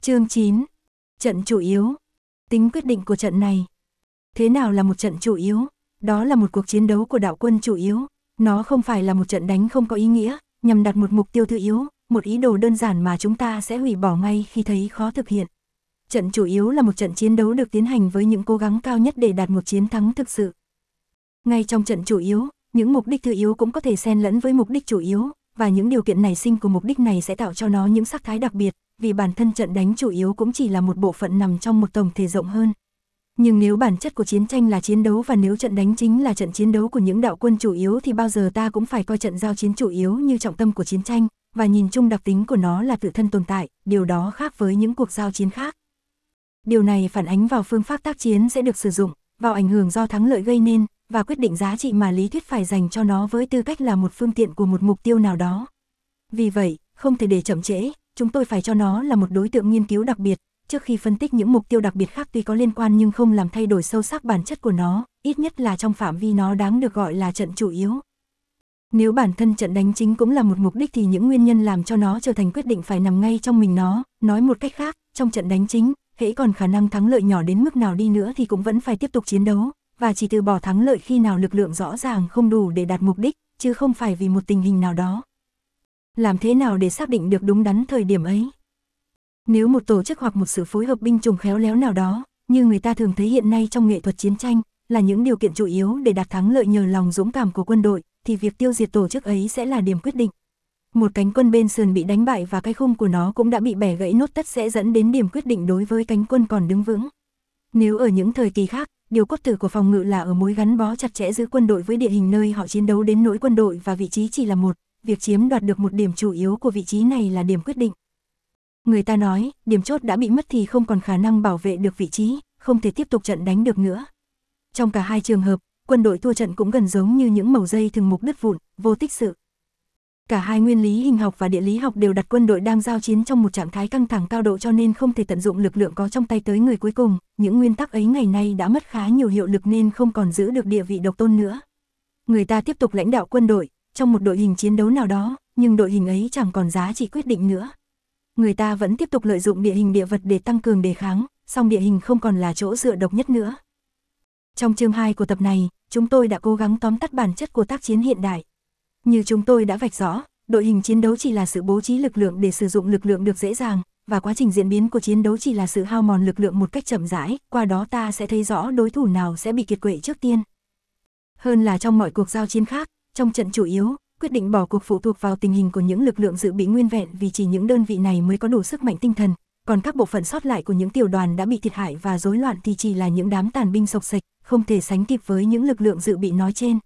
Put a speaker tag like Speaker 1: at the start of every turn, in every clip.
Speaker 1: Chương 9. Trận chủ yếu. Tính quyết định của trận này. Thế nào là một trận chủ yếu? Đó là một cuộc chiến đấu của đạo quân chủ yếu. Nó không phải là một trận đánh không có ý nghĩa, nhằm đặt một mục tiêu thứ yếu, một ý đồ đơn giản mà chúng ta sẽ hủy bỏ ngay khi thấy khó thực hiện. Trận chủ yếu là một trận chiến đấu được tiến hành với những cố gắng cao nhất để đạt một chiến thắng thực sự. Ngay trong trận chủ yếu, những mục đích thứ yếu cũng có thể xen lẫn với mục đích chủ yếu, và những điều kiện nảy sinh của mục đích này sẽ tạo cho nó những sắc thái đặc biệt, vì bản thân trận đánh chủ yếu cũng chỉ là một bộ phận nằm trong một tổng thể rộng hơn. Nhưng nếu bản chất của chiến tranh là chiến đấu và nếu trận đánh chính là trận chiến đấu của những đạo quân chủ yếu thì bao giờ ta cũng phải coi trận giao chiến chủ yếu như trọng tâm của chiến tranh, và nhìn chung đặc tính của nó là tự thân tồn tại, điều đó khác với những cuộc giao chiến khác. Điều này phản ánh vào phương pháp tác chiến sẽ được sử dụng, vào ảnh hưởng do thắng lợi gây nên, và quyết định giá trị mà lý thuyết phải dành cho nó với tư cách là một phương tiện của một mục tiêu nào đó. Vì vậy, không thể để chậm trễ, chúng tôi phải cho nó là một đối tượng nghiên cứu đặc biệt, trước khi phân tích những mục tiêu đặc biệt khác tuy có liên quan nhưng không làm thay đổi sâu sắc bản chất của nó, ít nhất là trong phạm vi nó đáng được gọi là trận chủ yếu. Nếu bản thân trận đánh chính cũng là một mục đích thì những nguyên nhân làm cho nó trở thành quyết định phải nằm ngay trong mình nó, nói một cách khác, trong trận đánh chính, hễ còn khả năng thắng lợi nhỏ đến mức nào đi nữa thì cũng vẫn phải tiếp tục chiến đấu, và chỉ từ bỏ thắng lợi khi nào lực lượng rõ ràng không đủ để đạt mục đích, chứ không phải vì một tình hình nào đó. Làm thế nào để xác định được đúng đắn thời điểm ấy? Nếu một tổ chức hoặc một sự phối hợp binh chủng khéo léo nào đó, như người ta thường thấy hiện nay trong nghệ thuật chiến tranh, là những điều kiện chủ yếu để đạt thắng lợi nhờ lòng dũng cảm của quân đội, thì việc tiêu diệt tổ chức ấy sẽ là điểm quyết định. Một cánh quân bên sườn bị đánh bại và cái khung của nó cũng đã bị bẻ gãy nốt tất sẽ dẫn đến điểm quyết định đối với cánh quân còn đứng vững. Nếu ở những thời kỳ khác, điều cốt tử của phòng ngự là ở mối gắn bó chặt chẽ giữa quân đội với địa hình nơi họ chiến đấu đến nỗi quân đội và vị trí chỉ là một, việc chiếm đoạt được một điểm chủ yếu của vị trí này là điểm quyết định. Người ta nói, điểm chốt đã bị mất thì không còn khả năng bảo vệ được vị trí, không thể tiếp tục trận đánh được nữa. Trong cả hai trường hợp, quân đội thua trận cũng gần giống như những mẩu dây thừng mục đứt vụn, vô tích sự. Cả hai nguyên lý hình học và địa lý học đều đặt quân đội đang giao chiến trong một trạng thái căng thẳng cao độ cho nên không thể tận dụng lực lượng có trong tay tới người cuối cùng. Những nguyên tắc ấy ngày nay đã mất khá nhiều hiệu lực nên không còn giữ được địa vị độc tôn nữa. Người ta tiếp tục lãnh đạo quân đội trong một đội hình chiến đấu nào đó, nhưng đội hình ấy chẳng còn giá trị quyết định nữa. Người ta vẫn tiếp tục lợi dụng địa hình địa vật để tăng cường đề kháng, song địa hình không còn là chỗ dựa độc nhất nữa. Trong chương 2 của tập này, chúng tôi đã cố gắng tóm tắt bản chất của tác chiến hiện đại. Như chúng tôi đã vạch rõ, đội hình chiến đấu chỉ là sự bố trí lực lượng để sử dụng lực lượng được dễ dàng, và quá trình diễn biến của chiến đấu chỉ là sự hao mòn lực lượng một cách chậm rãi, qua đó ta sẽ thấy rõ đối thủ nào sẽ bị kiệt quệ trước tiên. Hơn là trong mọi cuộc giao chiến khác, trong trận chủ yếu, quyết định bỏ cuộc phụ thuộc vào tình hình của những lực lượng dự bị nguyên vẹn vì chỉ những đơn vị này mới có đủ sức mạnh tinh thần, còn các bộ phận sót lại của những tiểu đoàn đã bị thiệt hại và rối loạn thì chỉ là những đám tàn binh xộc xệch, không thể sánh kịp với những lực lượng dự bị nói trên.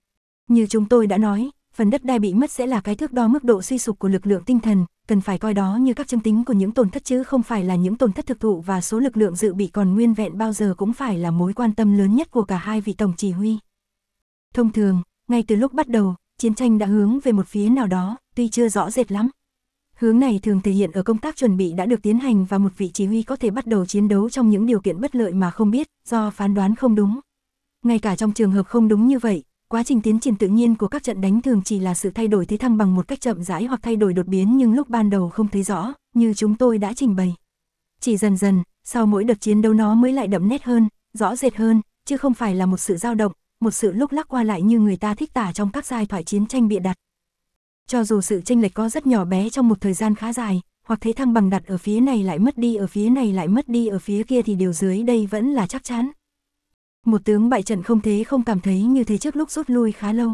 Speaker 1: Như chúng tôi đã nói, phần đất đai bị mất sẽ là cái thước đo mức độ suy sụp của lực lượng tinh thần, cần phải coi đó như các chứng tính của những tổn thất chứ không phải là những tổn thất thực thụ, và số lực lượng dự bị còn nguyên vẹn bao giờ cũng phải là mối quan tâm lớn nhất của cả hai vị tổng chỉ huy. Thông thường, ngay từ lúc bắt đầu, chiến tranh đã hướng về một phía nào đó, tuy chưa rõ rệt lắm. Hướng này thường thể hiện ở công tác chuẩn bị đã được tiến hành và một vị chỉ huy có thể bắt đầu chiến đấu trong những điều kiện bất lợi mà không biết, do phán đoán không đúng. Ngay cả trong trường hợp không đúng như vậy, quá trình tiến triển tự nhiên của các trận đánh thường chỉ là sự thay đổi thế thăng bằng một cách chậm rãi hoặc thay đổi đột biến nhưng lúc ban đầu không thấy rõ, như chúng tôi đã trình bày. Chỉ dần dần, sau mỗi đợt chiến đấu nó mới lại đậm nét hơn, rõ rệt hơn, chứ không phải là một sự dao động, một sự lúc lắc qua lại như người ta thích tả trong các giai thoại chiến tranh bịa đặt. Cho dù sự chênh lệch có rất nhỏ bé trong một thời gian khá dài, hoặc thế thăng bằng đặt ở phía này lại mất đi ở phía này lại mất đi ở phía kia thì điều dưới đây vẫn là chắc chắn. Một tướng bại trận không thế không cảm thấy như thế trước lúc rút lui khá lâu.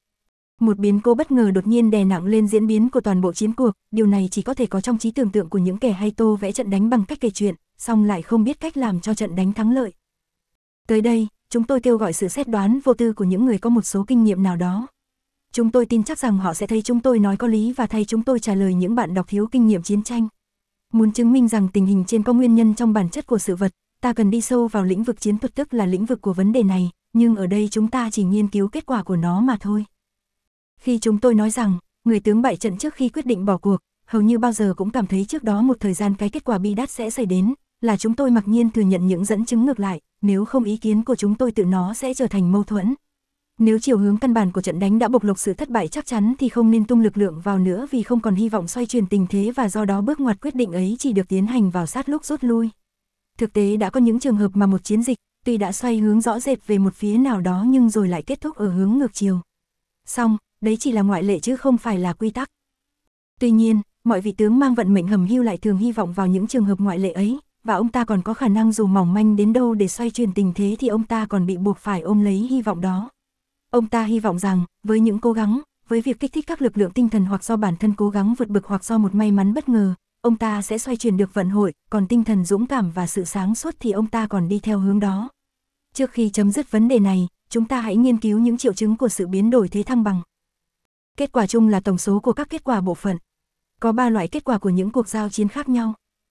Speaker 1: Một biến cố bất ngờ đột nhiên đè nặng lên diễn biến của toàn bộ chiến cuộc, điều này chỉ có thể có trong trí tưởng tượng của những kẻ hay tô vẽ trận đánh bằng cách kể chuyện, song lại không biết cách làm cho trận đánh thắng lợi. Tới đây, chúng tôi kêu gọi sự xét đoán vô tư của những người có một số kinh nghiệm nào đó. Chúng tôi tin chắc rằng họ sẽ thấy chúng tôi nói có lý và thay chúng tôi trả lời những bạn đọc thiếu kinh nghiệm chiến tranh. Muốn chứng minh rằng tình hình trên có nguyên nhân trong bản chất của sự vật, ta cần đi sâu vào lĩnh vực chiến thuật tức là lĩnh vực của vấn đề này, nhưng ở đây chúng ta chỉ nghiên cứu kết quả của nó mà thôi. Khi chúng tôi nói rằng, người tướng bại trận trước khi quyết định bỏ cuộc, hầu như bao giờ cũng cảm thấy trước đó một thời gian cái kết quả bi đát sẽ xảy đến, là chúng tôi mặc nhiên thừa nhận những dẫn chứng ngược lại, nếu không ý kiến của chúng tôi tự nó sẽ trở thành mâu thuẫn. Nếu chiều hướng căn bản của trận đánh đã bộc lộ sự thất bại chắc chắn thì không nên tung lực lượng vào nữa vì không còn hy vọng xoay chuyển tình thế và do đó bước ngoặt quyết định ấy chỉ được tiến hành vào sát lúc rút lui. Thực tế đã có những trường hợp mà một chiến dịch, tuy đã xoay hướng rõ rệt về một phía nào đó nhưng rồi lại kết thúc ở hướng ngược chiều. Song, đấy chỉ là ngoại lệ chứ không phải là quy tắc. Tuy nhiên, mọi vị tướng mang vận mệnh hầm hưu lại thường hy vọng vào những trường hợp ngoại lệ ấy, và ông ta còn có khả năng dù mỏng manh đến đâu để xoay chuyển tình thế thì ông ta còn bị buộc phải ôm lấy hy vọng đó. Ông ta hy vọng rằng, với những cố gắng, với việc kích thích các lực lượng tinh thần hoặc do bản thân cố gắng vượt bực hoặc do một may mắn bất ngờ, ông ta sẽ xoay chuyển được vận hội, còn tinh thần dũng cảm và sự sáng suốt thì ông ta còn đi theo hướng đó. Trước khi chấm dứt vấn đề này, chúng ta hãy nghiên cứu những triệu chứng của sự biến đổi thế thăng bằng. Kết quả chung là tổng số của các kết quả bộ phận. Có 3 loại kết quả của những cuộc giao chiến khác nhau.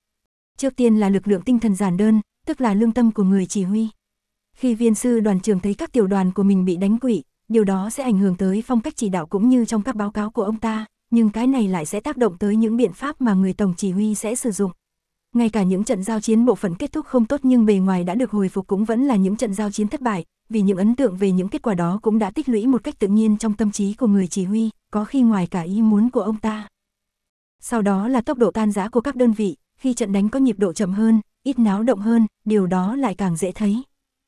Speaker 1: Trước tiên là lực lượng tinh thần giản đơn, tức là lương tâm của người chỉ huy. Khi viên sư đoàn trưởng thấy các tiểu đoàn của mình bị đánh quỵ, điều đó sẽ ảnh hưởng tới phong cách chỉ đạo cũng như trong các báo cáo của ông ta, nhưng cái này lại sẽ tác động tới những biện pháp mà người tổng chỉ huy sẽ sử dụng. Ngay cả những trận giao chiến bộ phận kết thúc không tốt nhưng bề ngoài đã được hồi phục cũng vẫn là những trận giao chiến thất bại, vì những ấn tượng về những kết quả đó cũng đã tích lũy một cách tự nhiên trong tâm trí của người chỉ huy, có khi ngoài cả ý muốn của ông ta. Sau đó là tốc độ tan rã của các đơn vị, khi trận đánh có nhịp độ chậm hơn, ít náo động hơn, điều đó lại càng dễ thấy.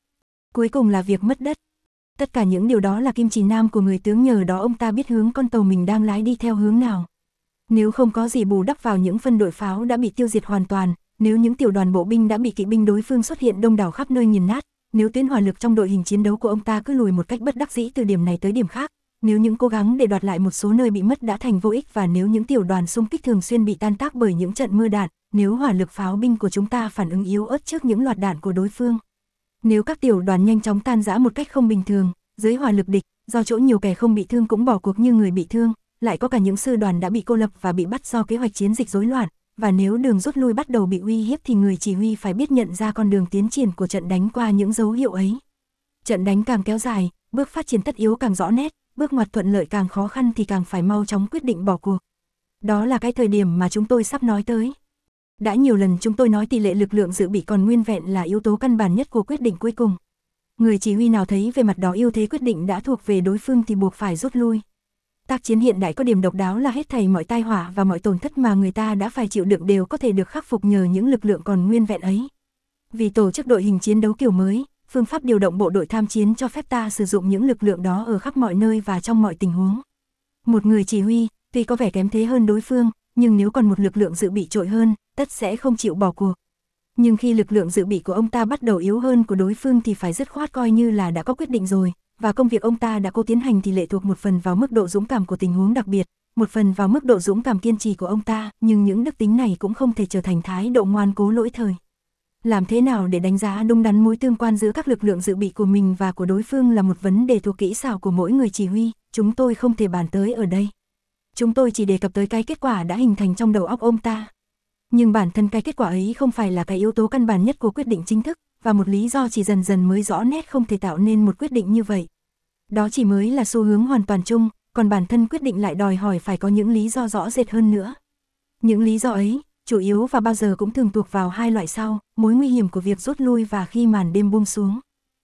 Speaker 1: Cuối cùng là việc mất đất. Tất cả những điều đó là kim chỉ nam của người tướng, nhờ đó ông ta biết hướng con tàu mình đang lái đi theo hướng nào. Nếu không có gì bù đắp vào những phân đội pháo đã bị tiêu diệt hoàn toàn, nếu những tiểu đoàn bộ binh đã bị kỵ binh đối phương xuất hiện đông đảo khắp nơi nghiền nát, nếu tuyến hỏa lực trong đội hình chiến đấu của ông ta cứ lùi một cách bất đắc dĩ từ điểm này tới điểm khác, nếu những cố gắng để đoạt lại một số nơi bị mất đã thành vô ích và nếu những tiểu đoàn xung kích thường xuyên bị tan tác bởi những trận mưa đạn, nếu hỏa lực pháo binh của chúng ta phản ứng yếu ớt trước những loạt đạn của đối phương. Nếu các tiểu đoàn nhanh chóng tan rã một cách không bình thường, dưới hỏa lực địch, do chỗ nhiều kẻ không bị thương cũng bỏ cuộc như người bị thương, lại có cả những sư đoàn đã bị cô lập và bị bắt do kế hoạch chiến dịch rối loạn, và nếu đường rút lui bắt đầu bị uy hiếp thì người chỉ huy phải biết nhận ra con đường tiến triển của trận đánh qua những dấu hiệu ấy. Trận đánh càng kéo dài, bước phát triển tất yếu càng rõ nét, bước ngoặt thuận lợi càng khó khăn thì càng phải mau chóng quyết định bỏ cuộc. Đó là cái thời điểm mà chúng tôi sắp nói tới. Đã nhiều lần chúng tôi nói tỷ lệ lực lượng dự bị còn nguyên vẹn là yếu tố căn bản nhất của quyết định cuối cùng. Người chỉ huy nào thấy về mặt đó ưu thế quyết định đã thuộc về đối phương thì buộc phải rút lui. Tác chiến hiện đại có điểm độc đáo là hết thảy mọi tai họa và mọi tổn thất mà người ta đã phải chịu đựng đều có thể được khắc phục nhờ những lực lượng còn nguyên vẹn ấy. Vì tổ chức đội hình chiến đấu kiểu mới, phương pháp điều động bộ đội tham chiến cho phép ta sử dụng những lực lượng đó ở khắp mọi nơi và trong mọi tình huống. Một người chỉ huy, tuy có vẻ kém thế hơn đối phương, nhưng nếu còn một lực lượng dự bị trội hơn, tất sẽ không chịu bỏ cuộc. Nhưng khi lực lượng dự bị của ông ta bắt đầu yếu hơn của đối phương thì phải dứt khoát coi như là đã có quyết định rồi, và công việc ông ta đã cố tiến hành thì lệ thuộc một phần vào mức độ dũng cảm của tình huống đặc biệt, một phần vào mức độ dũng cảm kiên trì của ông ta, nhưng những đức tính này cũng không thể trở thành thái độ ngoan cố lỗi thời. Làm thế nào để đánh giá đúng đắn mối tương quan giữa các lực lượng dự bị của mình và của đối phương là một vấn đề thuộc kỹ xảo của mỗi người chỉ huy, chúng tôi không thể bàn tới ở đây. Chúng tôi chỉ đề cập tới cái kết quả đã hình thành trong đầu óc ông ta. Nhưng bản thân cái kết quả ấy không phải là cái yếu tố căn bản nhất của quyết định chính thức, và một lý do chỉ dần dần mới rõ nét không thể tạo nên một quyết định như vậy. Đó chỉ mới là xu hướng hoàn toàn chung, còn bản thân quyết định lại đòi hỏi phải có những lý do rõ rệt hơn nữa. Những lý do ấy, chủ yếu và bao giờ cũng thường thuộc vào hai loại sau, mối nguy hiểm của việc rút lui và khi màn đêm buông xuống.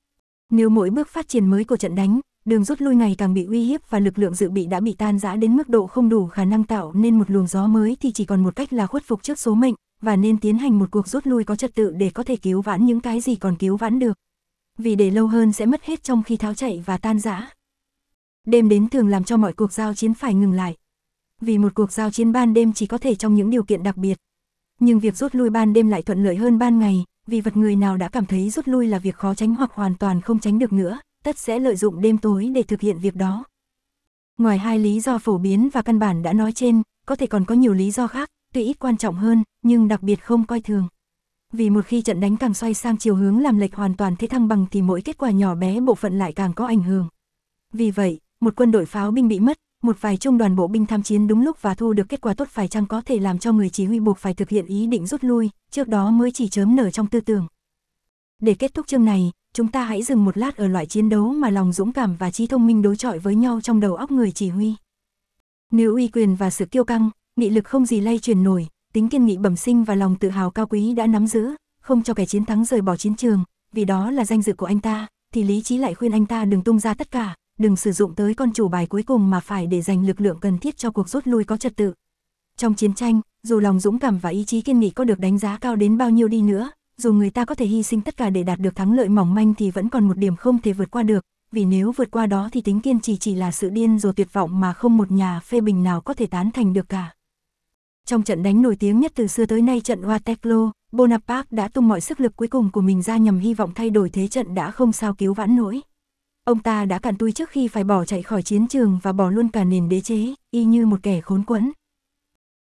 Speaker 1: Nếu mỗi bước phát triển mới của trận đánh, đường rút lui ngày càng bị uy hiếp và lực lượng dự bị đã bị tan rã đến mức độ không đủ khả năng tạo nên một luồng gió mới thì chỉ còn một cách là khuất phục trước số mệnh, và nên tiến hành một cuộc rút lui có trật tự để có thể cứu vãn những cái gì còn cứu vãn được. Vì để lâu hơn sẽ mất hết trong khi tháo chạy và tan rã. Đêm đến thường làm cho mọi cuộc giao chiến phải ngừng lại. Vì một cuộc giao chiến ban đêm chỉ có thể trong những điều kiện đặc biệt. Nhưng việc rút lui ban đêm lại thuận lợi hơn ban ngày, vì vật người nào đã cảm thấy rút lui là việc khó tránh hoặc hoàn toàn không tránh được nữa, tất sẽ lợi dụng đêm tối để thực hiện việc đó. Ngoài hai lý do phổ biến và căn bản đã nói trên, có thể còn có nhiều lý do khác, tuy ít quan trọng hơn, nhưng đặc biệt không coi thường. Vì một khi trận đánh càng xoay sang chiều hướng làm lệch hoàn toàn thế thăng bằng thì mỗi kết quả nhỏ bé bộ phận lại càng có ảnh hưởng. Vì vậy, một quân đội pháo binh bị mất, một vài trung đoàn bộ binh tham chiến đúng lúc và thu được kết quả tốt phải chăng có thể làm cho người chỉ huy buộc phải thực hiện ý định rút lui, trước đó mới chỉ chớm nở trong tư tưởng. Để kết thúc chương này, chúng ta hãy dừng một lát ở loại chiến đấu mà lòng dũng cảm và trí thông minh đối chọi với nhau trong đầu óc người chỉ huy. Nếu uy quyền và sự kiêu căng, nghị lực không gì lay chuyển nổi, tính kiên nghị bẩm sinh và lòng tự hào cao quý đã nắm giữ, không cho kẻ chiến thắng rời bỏ chiến trường, vì đó là danh dự của anh ta, thì lý trí lại khuyên anh ta đừng tung ra tất cả, đừng sử dụng tới con chủ bài cuối cùng mà phải để dành lực lượng cần thiết cho cuộc rút lui có trật tự. Trong chiến tranh, dù lòng dũng cảm và ý chí kiên nghị có được đánh giá cao đến bao nhiêu đi nữa, dù người ta có thể hy sinh tất cả để đạt được thắng lợi mỏng manh thì vẫn còn một điểm không thể vượt qua được, vì nếu vượt qua đó thì tính kiên trì chỉ là sự điên rồ tuyệt vọng mà không một nhà phê bình nào có thể tán thành được cả. Trong trận đánh nổi tiếng nhất từ xưa tới nay, trận Waterloo, Bonaparte đã tung mọi sức lực cuối cùng của mình ra nhằm hy vọng thay đổi thế trận đã không sao cứu vãn nổi. Ông ta đã cạn tui trước khi phải bỏ chạy khỏi chiến trường và bỏ luôn cả nền đế chế, y như một kẻ khốn quẫn.